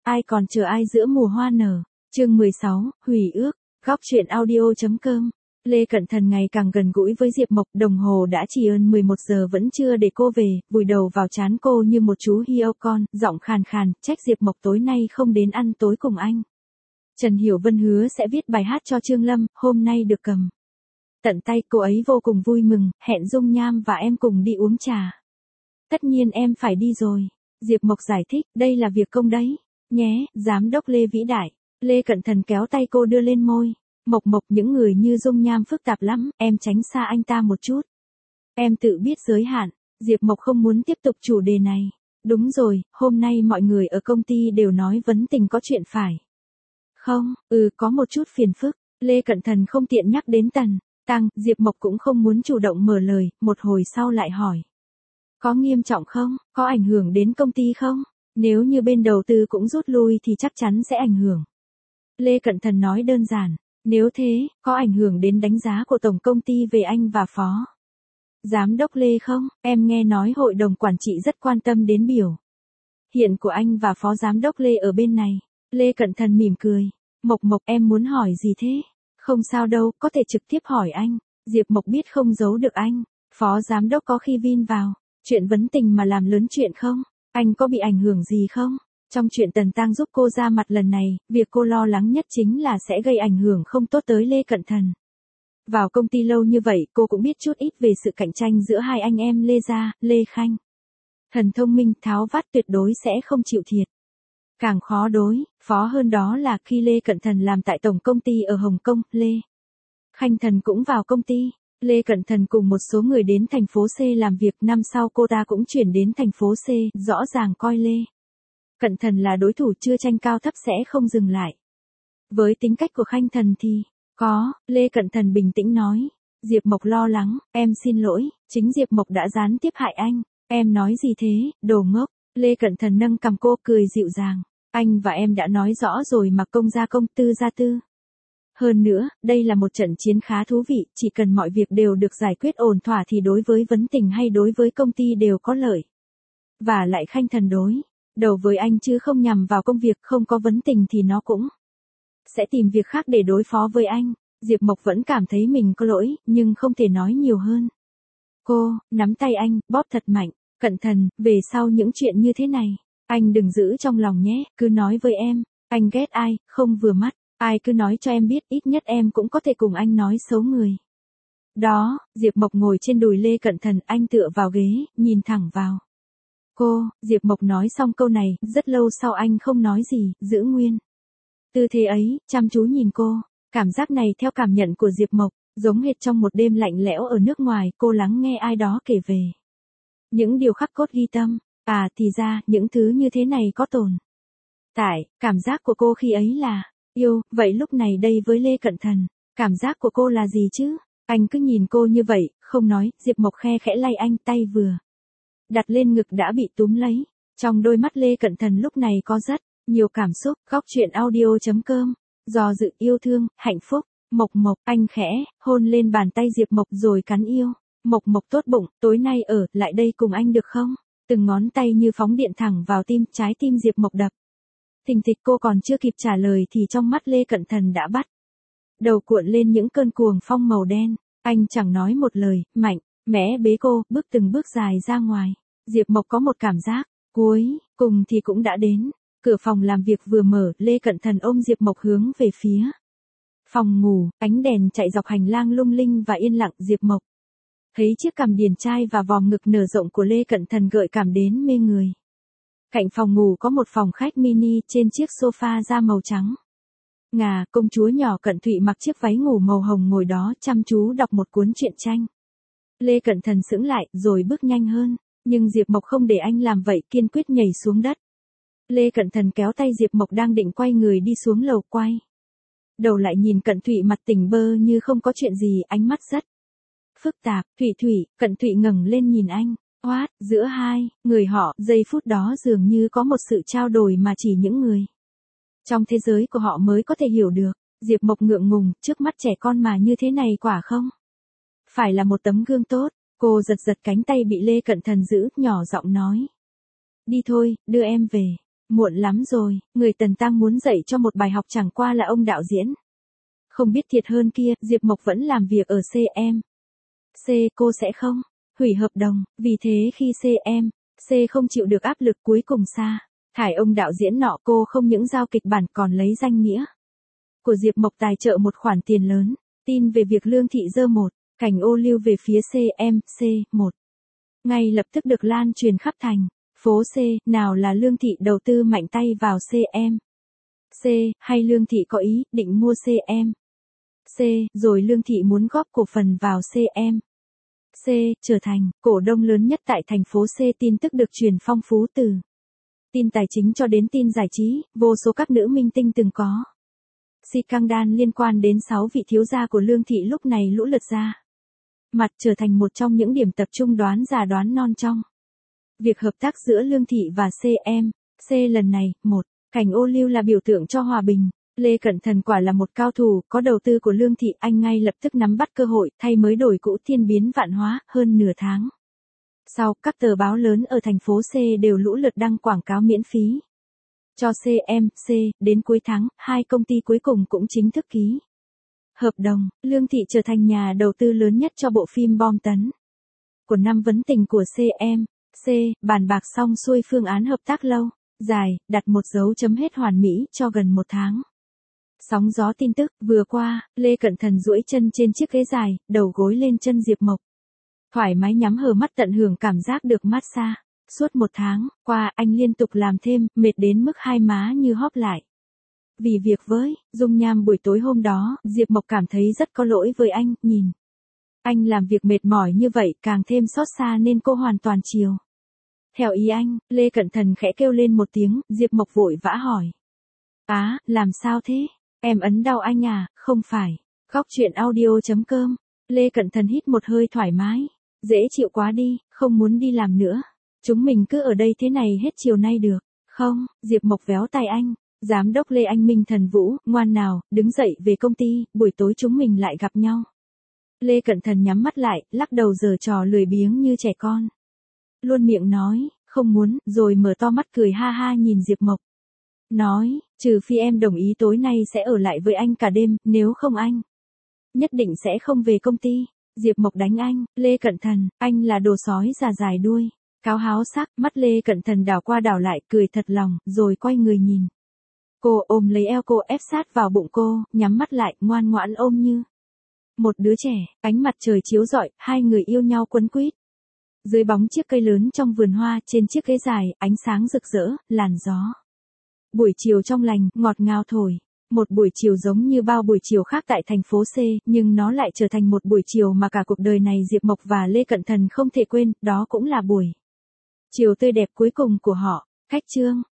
ai còn chờ ai giữa mùa hoa nở. Chương 16, hủy ước. Góc truyện audio.com. Lê Cẩn Thận ngày càng gần gũi với Diệp Mộc, đồng hồ đã chỉ hơn 11 giờ vẫn chưa để cô về, vùi đầu vào trán cô như một chú hươu con, giọng khàn khàn, trách Diệp Mộc tối nay không đến ăn tối cùng anh. Trần Hiểu Vân hứa sẽ viết bài hát cho Trương Lâm, hôm nay được cầm tận tay, cô ấy vô cùng vui mừng, hẹn Dung Nham và em cùng đi uống trà. Tất nhiên em phải đi rồi. Diệp Mộc giải thích, đây là việc công đấy. Nhé, giám đốc Lê vĩ đại. Lê Cẩn Thận kéo tay cô đưa lên môi. Mộc, những người như Dung Nham phức tạp lắm, em tránh xa anh ta một chút. Em tự biết giới hạn. Diệp Mộc không muốn tiếp tục chủ đề này. Đúng rồi, hôm nay mọi người ở công ty đều nói vấn tình có chuyện phải. Không, có một chút phiền phức. Lê Cẩn Thận không tiện nhắc đến Tăng, Diệp Mộc cũng không muốn chủ động mở lời, một hồi sau lại hỏi. Có nghiêm trọng không? Có ảnh hưởng đến công ty không? Nếu như bên đầu tư cũng rút lui thì chắc chắn sẽ ảnh hưởng. Lê Cẩn Thận nói đơn giản. Nếu thế, có ảnh hưởng đến đánh giá của tổng công ty về anh và phó giám đốc Lê không? Em nghe nói hội đồng quản trị rất quan tâm đến biểu hiện của anh và phó giám đốc Lê ở bên này. Lê Cẩn Thận mỉm cười. Mộc, em muốn hỏi gì thế? Không sao đâu, có thể trực tiếp hỏi anh. Diệp Mộc biết không giấu được anh. Phó giám đốc có khi vin vào chuyện vấn tình mà làm lớn chuyện không? Anh có bị ảnh hưởng gì không? Trong chuyện Tần Tăng giúp cô ra mặt lần này, việc cô lo lắng nhất chính là sẽ gây ảnh hưởng không tốt tới Lê Cẩn Thận. Vào công ty lâu như vậy, cô cũng biết chút ít về sự cạnh tranh giữa hai anh em Lê Gia, Lê Khanh. Thần thông minh, tháo vát tuyệt đối sẽ không chịu thiệt. Càng khó đối phó hơn đó là khi Lê Cẩn Thận làm tại tổng công ty ở Hồng Kông, Lê Khanh Thần cũng vào công ty. Lê Cẩn Thận cùng một số người đến thành phố C làm việc, năm sau cô ta cũng chuyển đến thành phố C, rõ ràng coi Lê Cẩn Thận là đối thủ chưa tranh cao thấp sẽ không dừng lại. Với tính cách của Khanh Thần thì, Lê Cẩn Thận bình tĩnh nói. Diệp Mộc lo lắng, em xin lỗi, chính Diệp Mộc đã gián tiếp hại anh. Em nói gì thế, đồ ngốc. Lê Cẩn Thận nâng cằm cô cười dịu dàng. Anh và em đã nói rõ rồi mà, công gia công, tư gia tư. Hơn nữa, đây là một trận chiến khá thú vị, chỉ cần mọi việc đều được giải quyết ổn thỏa thì đối với vấn tình hay đối với công ty đều có lợi. Và lại Khanh Thần đối đầu với anh chứ không nhằm vào công việc, không có vấn tình thì nó cũng sẽ tìm việc khác để đối phó với anh. Diệp Mộc vẫn cảm thấy mình có lỗi, nhưng không thể nói nhiều hơn. Cô nắm tay anh, bóp thật mạnh. Cẩn thận, về sau những chuyện như thế này, anh đừng giữ trong lòng nhé, cứ nói với em. Anh ghét ai, không vừa mắt, ai cứ nói cho em biết, ít nhất em cũng có thể cùng anh nói xấu người. Đó, Diệp Mộc ngồi trên đùi Lê Cẩn Thận, anh tựa vào ghế, nhìn thẳng vào cô. Diệp Mộc nói xong câu này, rất lâu sau anh không nói gì, giữ nguyên tư thế ấy, chăm chú nhìn cô. Cảm giác này theo cảm nhận của Diệp Mộc, giống hệt trong một đêm lạnh lẽo ở nước ngoài, cô lắng nghe ai đó kể về những điều khắc cốt ghi tâm. Thì ra, những thứ như thế này có tồn tại. Cảm giác của cô khi ấy là yêu, vậy lúc này đây với Lê Cẩn Thận, cảm giác của cô là gì chứ? Anh cứ nhìn cô như vậy, không nói. Diệp Mộc khe khẽ lay anh, tay vừa đặt lên ngực đã bị túm lấy. Trong đôi mắt Lê Cẩn Thận lúc này có rất nhiều cảm xúc. Góc truyện audio.com. Do dự, yêu thương, hạnh phúc. Mộc, anh khẽ hôn lên bàn tay Diệp Mộc rồi cắn yêu. Mộc tốt bụng, tối nay ở lại đây cùng anh được không? Từng ngón tay như phóng điện thẳng vào tim, trái tim Diệp Mộc đập thình thịch. Cô còn chưa kịp trả lời thì trong mắt Lê Cẩn Thận đã bắt đầu cuộn lên những cơn cuồng phong màu đen. Anh chẳng nói một lời, mạnh mẽ bế cô, bước từng bước dài ra ngoài. Diệp Mộc có một cảm giác, cuối cùng thì cũng đã đến. Cửa phòng làm việc vừa mở, Lê Cẩn Thận ôm Diệp Mộc hướng về phía phòng ngủ, ánh đèn chạy dọc hành lang lung linh và yên lặng. Diệp Mộc thấy chiếc cằm điển trai và vòm ngực nở rộng của Lê Cẩn Thận gợi cảm đến mê người. Cạnh phòng ngủ có một phòng khách mini, trên chiếc sofa da màu trắng ngà, công chúa nhỏ Cận Thụy mặc chiếc váy ngủ màu hồng ngồi đó chăm chú đọc một cuốn truyện tranh. Lê Cẩn Thận sững lại, rồi bước nhanh hơn, nhưng Diệp Mộc không để anh làm vậy, kiên quyết nhảy xuống đất. Lê Cẩn Thận kéo tay Diệp Mộc đang định quay người đi xuống lầu, quay đầu lại nhìn Cận Thụy mặt tỉnh bơ như không có chuyện gì, ánh mắt rất phức tạp. Thụy, Cận Thụy ngẩng lên nhìn anh. Giữa hai người họ, giây phút đó dường như có một sự trao đổi mà chỉ những người trong thế giới của họ mới có thể hiểu được. Diệp Mộc ngượng ngùng, trước mắt trẻ con mà như thế này quả không phải là một tấm gương tốt. Cô giật cánh tay bị Lê Cẩn Thận giữ, nhỏ giọng nói. Đi thôi, đưa em về. Muộn lắm rồi, người Tần Tăng muốn dạy cho một bài học chẳng qua là ông đạo diễn. Không biết thiệt hơn kia, Diệp Mộc vẫn làm việc ở CM. Cô sẽ không hủy hợp đồng, vì thế khi CM không chịu được áp lực cuối cùng thải ông đạo diễn nọ, cô không những giao kịch bản còn lấy danh nghĩa của Diệp Mộc tài trợ một khoản tiền lớn. Tin về việc Lương Thị giơ một cảnh ô liu về phía CM1 ngay lập tức được lan truyền khắp thành phố C. Nào là Lương Thị đầu tư mạnh tay vào CM hay Lương Thị có ý định mua CM rồi Lương Thị muốn góp cổ phần vào CM trở thành cổ đông lớn nhất tại thành phố C. Tin tức được truyền phong phú từ tin tài chính cho đến tin giải trí, vô số các nữ minh tinh từng có scandal liên quan đến 6 vị thiếu gia của Lương Thị lúc này lũ lượt ra mặt, trở thành một trong những điểm tập trung đoán già đoán non trong việc hợp tác giữa Lương Thị và CM lần này. Một cảnh ô liu là biểu tượng cho hòa bình. Lê Cận Thần quả là một cao thủ, có đầu tư của Lương Thị, anh ngay lập tức nắm bắt cơ hội, thay mới đổi cũ, thiên biến vạn hóa. Hơn nửa tháng sau, các tờ báo lớn ở thành phố C đều lũ lượt đăng quảng cáo miễn phí cho CM đến cuối tháng, 2 công ty cuối cùng cũng chính thức ký hợp đồng. Lương Thị trở thành nhà đầu tư lớn nhất cho bộ phim bom tấn của năm vấn tình của CM bàn bạc xong xuôi phương án hợp tác lâu dài, đặt một dấu chấm hết hoàn mỹ cho gần một tháng. Sóng gió tin tức vừa qua, Lê Cận Thần duỗi chân trên chiếc ghế dài, đầu gối lên chân Diệp Mộc, thoải mái nhắm hờ mắt tận hưởng cảm giác được massage. Suốt một tháng qua, anh liên tục làm thêm, mệt đến mức hai má như hóp lại. Vì việc với dung nham buổi tối hôm đó, Diệp Mộc cảm thấy rất có lỗi với anh. Nhìn anh làm việc mệt mỏi như vậy, càng thêm xót xa nên cô hoàn toàn chiều theo ý anh. Lê Cận Thần khẽ kêu lên một tiếng, Diệp Mộc vội vã hỏi: làm sao thế? Em ấn đau anh à? Không phải. Góc truyện audio.com. Lê Cận Thần hít một hơi thoải mái. Dễ chịu quá đi, không muốn đi làm nữa. Chúng mình cứ ở đây thế này hết chiều nay được không? Diệp Mộc véo tay anh. Giám đốc Lê Anh Minh Thần Vũ, ngoan nào, đứng dậy về công ty, buổi tối chúng mình lại gặp nhau. Lê Cận Thần nhắm mắt lại, lắc đầu giở trò lười biếng như trẻ con. Luôn miệng nói, không muốn, rồi mở to mắt cười ha ha nhìn Diệp Mộc. Nói, trừ phi em đồng ý tối nay sẽ ở lại với anh cả đêm, nếu không anh nhất định sẽ không về công ty. Diệp Mộc đánh anh, Lê Cận Thần, anh là đồ sói già dài đuôi cáo háo sắc. Mắt Lê Cận Thần đảo qua đảo lại, cười thật lòng, rồi quay người nhìn cô, ôm lấy eo cô, ép sát vào bụng cô, nhắm mắt lại, ngoan ngoãn ôm như một đứa trẻ. Ánh mặt trời chiếu rọi, hai người yêu nhau quấn quýt dưới bóng chiếc cây lớn trong vườn hoa. Trên chiếc ghế dài, ánh sáng rực rỡ, làn gió buổi chiều trong lành, ngọt ngào thổi. Một buổi chiều giống như bao buổi chiều khác tại thành phố C, nhưng nó lại trở thành một buổi chiều mà cả cuộc đời này Diệp Mộc và Lê Cận Thần không thể quên, đó cũng là buổi chiều tươi đẹp cuối cùng của họ. Khách chương